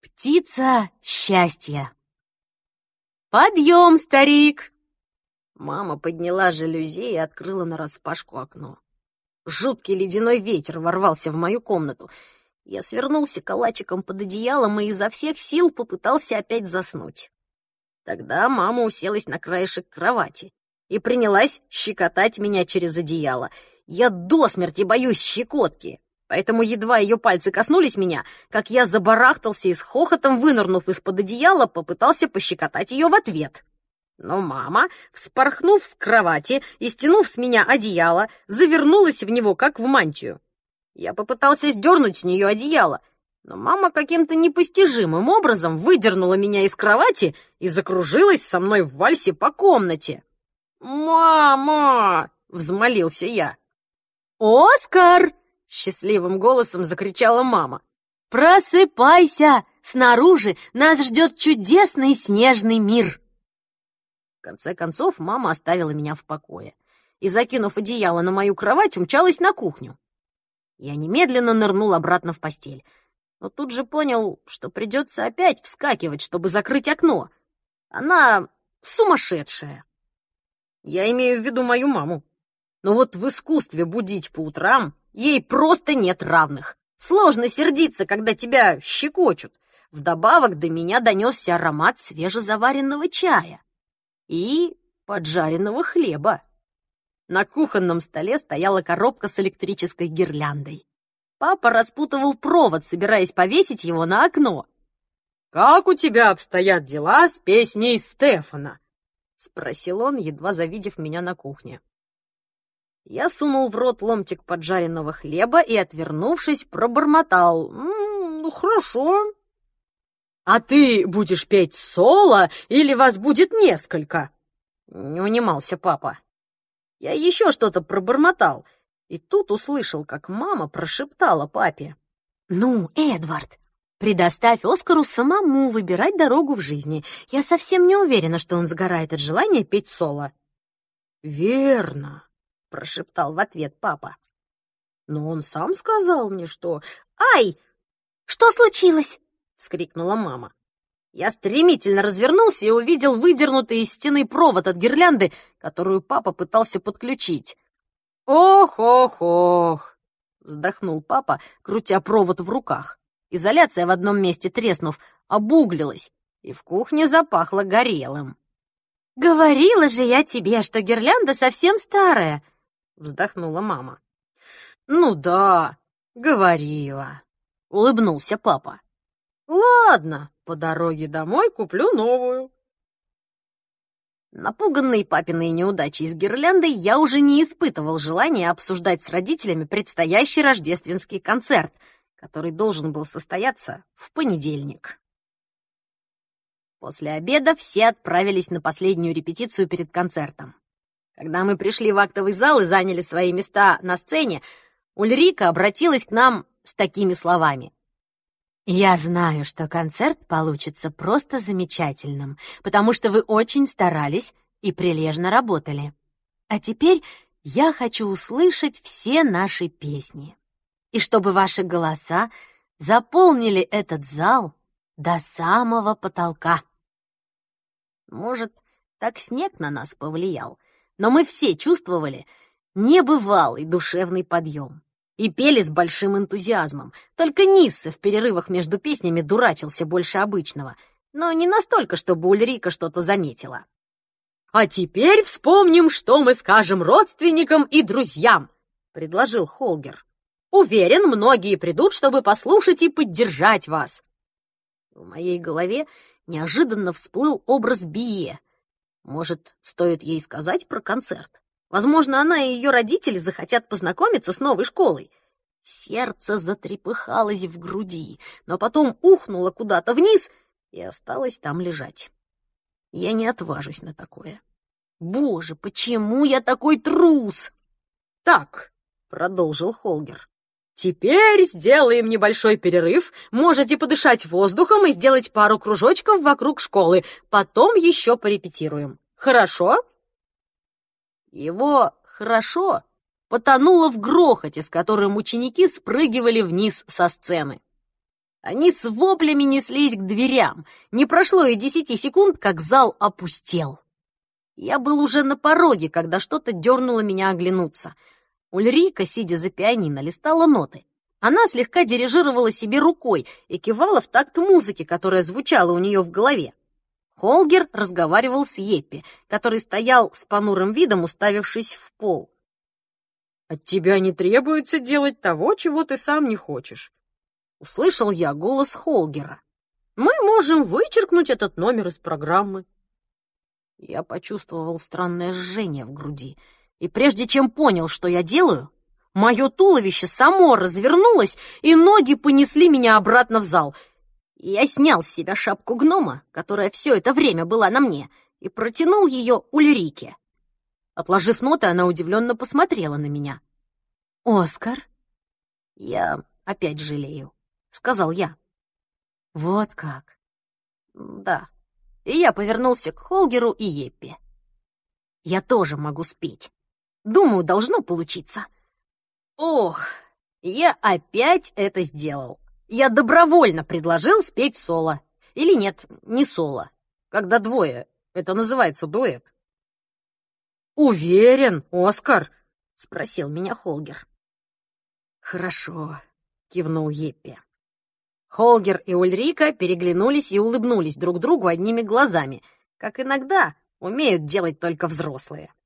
Птица счастья. «Подъем, старик!» Мама подняла жалюзи и открыла нараспашку окно. Жуткий ледяной ветер ворвался в мою комнату. Я свернулся калачиком под одеялом и изо всех сил попытался опять заснуть. Тогда мама уселась на краешек кровати и принялась щекотать меня через одеяло. Я до смерти боюсь щекотки, поэтому едва ее пальцы коснулись меня, как я забарахтался и с хохотом, вынырнув из-под одеяла, попытался пощекотать ее в ответ. Но мама, вспорхнув с кровати и стянув с меня одеяло, завернулась в него, как в мантию. Я попытался сдернуть с нее одеяло, но мама каким-то непостижимым образом выдернула меня из кровати и закружилась со мной в вальсе по комнате. «Мама!» — взмолился я. «Оскар!» — счастливым голосом закричала мама. «Просыпайся! Снаружи нас ждет чудесный снежный мир!» В конце концов, мама оставила меня в покое и, закинув одеяло на мою кровать, умчалась на кухню. Я немедленно нырнул обратно в постель, но тут же понял, что придется опять вскакивать, чтобы закрыть окно. Она сумасшедшая. Я имею в виду мою маму. Но вот в искусстве будить по утрам ей просто нет равных. Сложно сердиться, когда тебя щекочут. Вдобавок до меня донесся аромат свежезаваренного чая и поджаренного хлеба. На кухонном столе стояла коробка с электрической гирляндой. Папа распутывал провод, собираясь повесить его на окно. «Как у тебя обстоят дела с песней Стефана?» — спросил он, едва завидев меня на кухне. Я сунул в рот ломтик поджаренного хлеба и, отвернувшись, пробормотал: хорошо». «А ты будешь петь соло или вас будет несколько?» — не унимался папа. Я еще что-то пробормотал, и тут услышал, как мама прошептала папе: «Ну, Эдвард, предоставь Оскару самому выбирать дорогу в жизни. Я совсем не уверена, что он сгорает от желания петь соло». «Верно», — прошептал в ответ папа. «Но он сам сказал мне, что...» «Ай! Что случилось?» — вскрикнула мама. Я стремительно развернулся и увидел выдернутый из стены провод от гирлянды, которую папа пытался подключить. «Ох-ох-ох!» — вздохнул папа, крутя провод в руках. Изоляция в одном месте, треснув, обуглилась, и в кухне запахло горелым. «Говорила же я тебе, что гирлянда совсем старая!» — вздохнула мама. «Ну да, говорила», — улыбнулся папа. «Ладно, по дороге домой куплю новую». Напуганный папиной неудачей с гирляндой, я уже не испытывал желания обсуждать с родителями предстоящий рождественский концерт, который должен был состояться в понедельник. После обеда все отправились на последнюю репетицию перед концертом. Когда мы пришли в актовый зал и заняли свои места на сцене, Ульрика обратилась к нам с такими словами: «Я знаю, что концерт получится просто замечательным, потому что вы очень старались и прилежно работали. А теперь я хочу услышать все наши песни, и чтобы ваши голоса заполнили этот зал до самого потолка». Может, так снег на нас повлиял, но мы все чувствовали небывалый душевный подъем и пели с большим энтузиазмом. Только Нисса в перерывах между песнями дурачился больше обычного, но не настолько, чтобы Ульрика что-то заметила. «А теперь вспомним, что мы скажем родственникам и друзьям», — предложил Холгер. «Уверен, многие придут, чтобы послушать и поддержать вас». В моей голове неожиданно всплыл образ Бие. Может, стоит ей сказать про концерт? Возможно, она и ее родители захотят познакомиться с новой школой. Сердце затрепыхалось в груди, но потом ухнуло куда-то вниз и осталось там лежать. Я не отважусь на такое. Боже, почему я такой трус? «Так», — продолжил Холгер, «теперь сделаем небольшой перерыв. Можете подышать воздухом и сделать пару кружочков вокруг школы. Потом еще порепетируем. Хорошо?» Его «хорошо» потонуло в грохоте, с которым ученики спрыгивали вниз со сцены. Они с воплями неслись к дверям. Не прошло и 10 секунд, как зал опустел. Я был уже на пороге, когда что-то дернуло меня оглянуться. Ульрика, сидя за пианино, листала ноты. Она слегка дирижировала себе рукой и кивала в такт музыки, которая звучала у нее в голове. Холгер разговаривал с Еппи, который стоял с понурым видом, уставившись в пол. «От тебя не требуется делать того, чего ты сам не хочешь», — услышал я голос Холгера. «Мы можем вычеркнуть этот номер из программы». Я почувствовал странное жжение в груди, и прежде чем понял, что я делаю, мое туловище само развернулось, и ноги понесли меня обратно в зал. Я снял с себя шапку гнома, которая все это время была на мне, и протянул ее Ульрике. Отложив ноты, она удивленно посмотрела на меня. «Оскар?» «Я опять жалею», — сказал я. «Вот как?» «Да». И я повернулся к Холгеру и Еппи. «Я тоже могу спеть. Думаю, должно получиться». Ох, я опять это сделал. Я добровольно предложил спеть соло. Или нет, не соло. Когда двое, это называется дуэт. «Уверен, Оскар?» — спросил меня Холгер. «Хорошо», — кивнул Еппи. Холгер и Ульрика переглянулись и улыбнулись друг другу одними глазами, как иногда умеют делать только взрослые.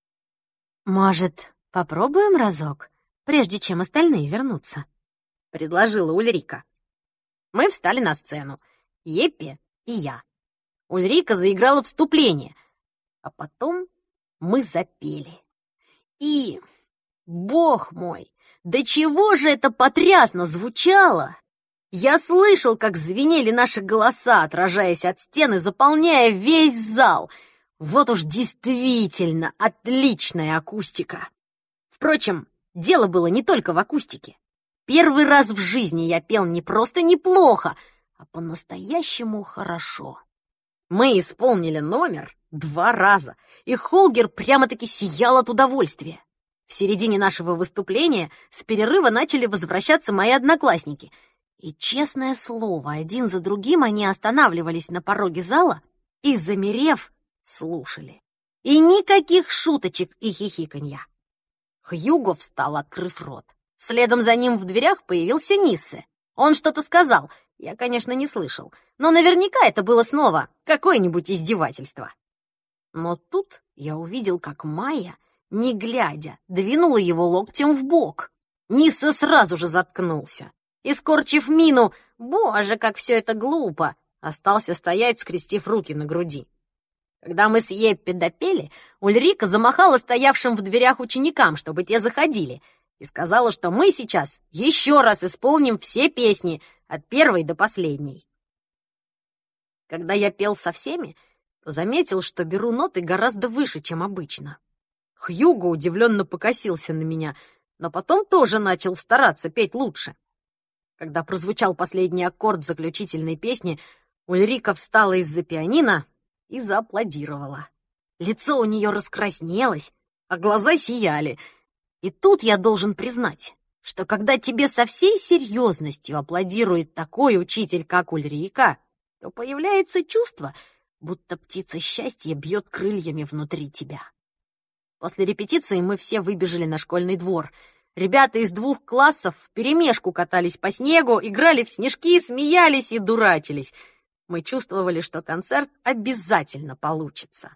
«Может, попробуем разок, прежде чем остальные вернутся?» — предложила Ульрика. Мы встали на сцену, Еппи и я. Ульрика заиграла вступление, а потом мы запели. И, бог мой, до чего же это потрясно звучало! Я слышал, как звенели наши голоса, отражаясь от стены, заполняя весь зал. Вот уж действительно отличная акустика. Впрочем, дело было не только в акустике. Первый раз в жизни я пел не просто неплохо, а по-настоящему хорошо. Мы исполнили номер 2 раза, и Холгер прямо-таки сиял от удовольствия. В середине нашего выступления с перерыва начали возвращаться мои одноклассники. И, честное слово, один за другим они останавливались на пороге зала и, замерев, слушали. И никаких шуточек и хихиканья. Хьюго встал, открыв рот. Следом за ним в дверях появился Ниссе. Он что-то сказал, я, конечно, не слышал, но наверняка это было снова какое-нибудь издевательство. Но тут я увидел, как Майя, не глядя, двинула его локтем в бок. Ниссе сразу же заткнулся и, скорчив мину «Боже, как все это глупо!», остался стоять, скрестив руки на груди. Когда мы с Еппи допели, Ульрика замахала стоявшим в дверях ученикам, чтобы те заходили, и сказала, что мы сейчас еще раз исполним все песни, от первой до последней. Когда я пел со всеми, то заметил, что беру ноты гораздо выше, чем обычно. Хьюго удивленно покосился на меня, но потом тоже начал стараться петь лучше. Когда прозвучал последний аккорд заключительной песни, Ульрика встала из-за пианино и зааплодировала. Лицо у нее раскраснелось, а глаза сияли. И тут я должен признать, что когда тебе со всей серьезностью аплодирует такой учитель, как Ульрика, то появляется чувство, будто птица счастья бьет крыльями внутри тебя. После репетиции мы все выбежали на школьный двор. Ребята из 2 классов вперемешку катались по снегу, играли в снежки, смеялись и дурачились. Мы чувствовали, что концерт обязательно получится.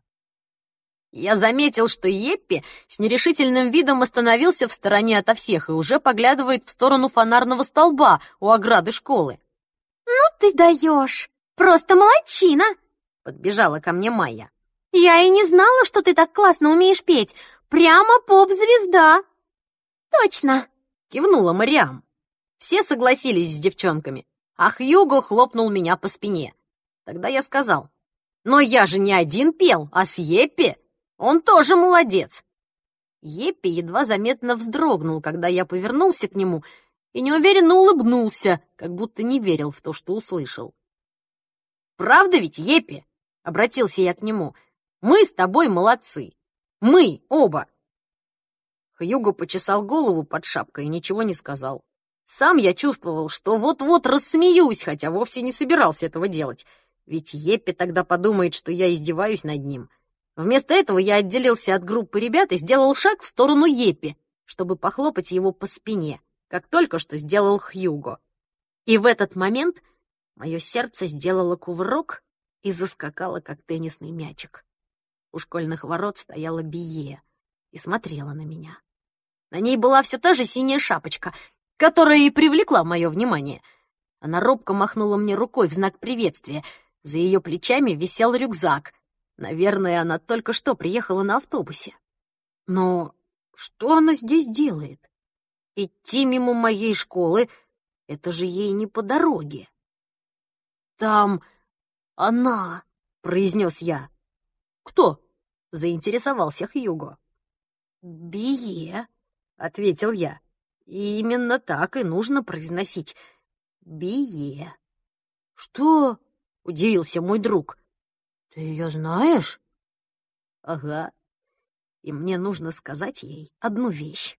Я заметил, что Еппи с нерешительным видом остановился в стороне ото всех и уже поглядывает в сторону фонарного столба у ограды школы. «Ну ты даешь! Просто молодчина!» — подбежала ко мне Майя. «Я и не знала, что ты так классно умеешь петь! Прямо поп-звезда!» «Точно!» — кивнула Мариам. Все согласились с девчонками, а Хьюго хлопнул меня по спине. Тогда я сказал: «Но я же не один пел, а с Еппи! Он тоже молодец!» Еппи едва заметно вздрогнул, когда я повернулся к нему, и неуверенно улыбнулся, как будто не верил в то, что услышал. «Правда ведь, Еппи?» — обратился я к нему. «Мы с тобой молодцы! Мы оба!» Хьюго почесал голову под шапкой и ничего не сказал. Сам я чувствовал, что вот-вот рассмеюсь, хотя вовсе не собирался этого делать. Ведь Еппи тогда подумает, что я издеваюсь над ним. Вместо этого я отделился от группы ребят и сделал шаг в сторону Еппи, чтобы похлопать его по спине, как только что сделал Хьюго. И в этот момент мое сердце сделало кувырок и заскакало, как теннисный мячик. У школьных ворот стояла Бие и смотрела на меня. На ней была все та же синяя шапочка, которая и привлекла мое внимание. Она робко махнула мне рукой в знак приветствия. За ее плечами висел рюкзак. Наверное, она только что приехала на автобусе. Но что она здесь делает? Идти мимо моей школы — это же ей не по дороге. «Там она», — произнес я. «Кто?» — заинтересовался Хьюго. «Бие», — ответил я. И именно так и нужно произносить. Бие. «Что?» — удивился мой друг. «Ты ее знаешь?» «Ага. И мне нужно сказать ей одну вещь».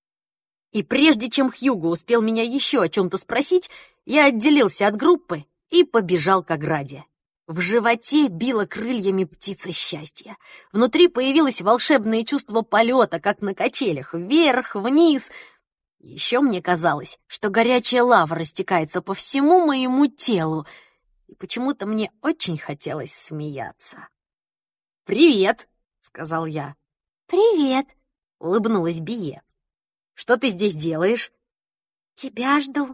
И прежде чем Хьюго успел меня еще о чем-то спросить, я отделился от группы и побежал к ограде. В животе била крыльями птица счастья. Внутри появилось волшебное чувство полета, как на качелях, вверх, вниз. Еще мне казалось, что горячая лава растекается по всему моему телу, и почему-то мне очень хотелось смеяться. «Привет!» — сказал я. «Привет!» — улыбнулась Бие. «Что ты здесь делаешь?» «Тебя жду».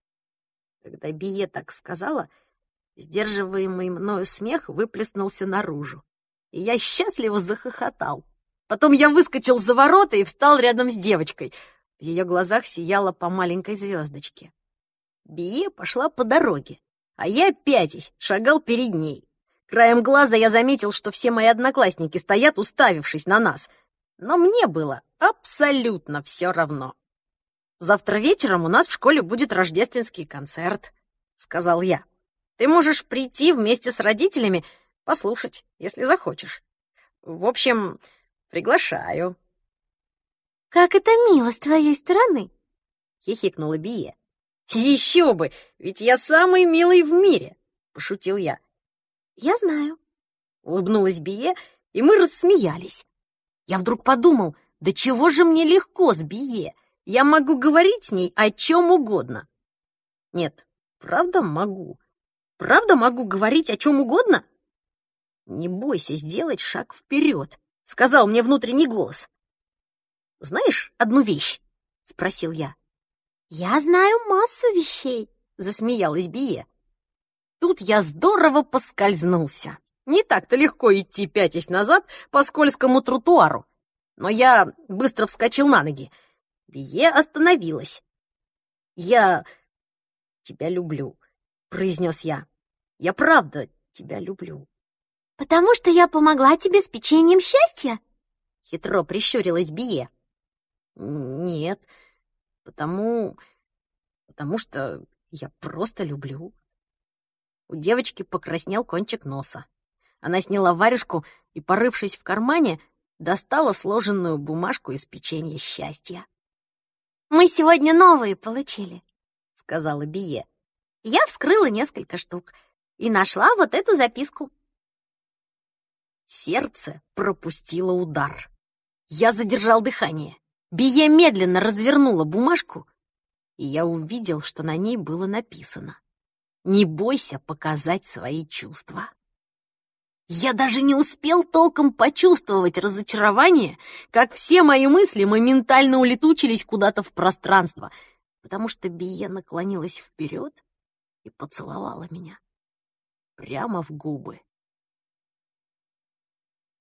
Когда Бие так сказала, сдерживаемый мною смех выплеснулся наружу, и я счастливо захохотал. Потом я выскочил за ворота и встал рядом с девочкой. В ее глазах сияла по маленькой звездочке. Бие пошла по дороге, а я, пятясь, шагал перед ней. Краем глаза я заметил, что все мои одноклассники стоят, уставившись на нас. Но мне было абсолютно все равно. «Завтра вечером у нас в школе будет рождественский концерт», — сказал я. «Ты можешь прийти вместе с родителями, послушать, если захочешь. В общем, приглашаю». «Как это мило с твоей стороны!» — хихикнула Бие. «Еще бы, ведь я самый милый в мире!» — пошутил я. «Я знаю», — улыбнулась Бие, и мы рассмеялись. Я вдруг подумал, да чего же мне легко с Бие? Я могу говорить с ней о чем угодно. Нет, правда могу. Правда могу говорить о чем угодно? «Не бойся сделать шаг вперед», — сказал мне внутренний голос. «Знаешь одну вещь?» — спросил я. «Я знаю массу вещей», — засмеялась Бие. Тут я здорово поскользнулся. Не так-то легко идти, пятясь назад по скользкому тротуару. Но я быстро вскочил на ноги. Бие остановилась. «Я тебя люблю», — произнес я. «Я правда тебя люблю». «Потому что я помогла тебе с печеньем счастья?» Хитро прищурилась Бие. «Нет, потому что я просто люблю». У девочки покраснел кончик носа. Она сняла варежку и, порывшись в кармане, достала сложенную бумажку из печенья счастья. «Мы сегодня новые получили», — сказала Бие. «Я вскрыла несколько штук и нашла вот эту записку». Сердце пропустило удар. Я задержал дыхание. Бие медленно развернула бумажку, и я увидел, что на ней было написано: «Не бойся показать свои чувства». Я даже не успел толком почувствовать разочарование, как все мои мысли моментально улетучились куда-то в пространство, потому что Бие наклонилась вперед и поцеловала меня прямо в губы.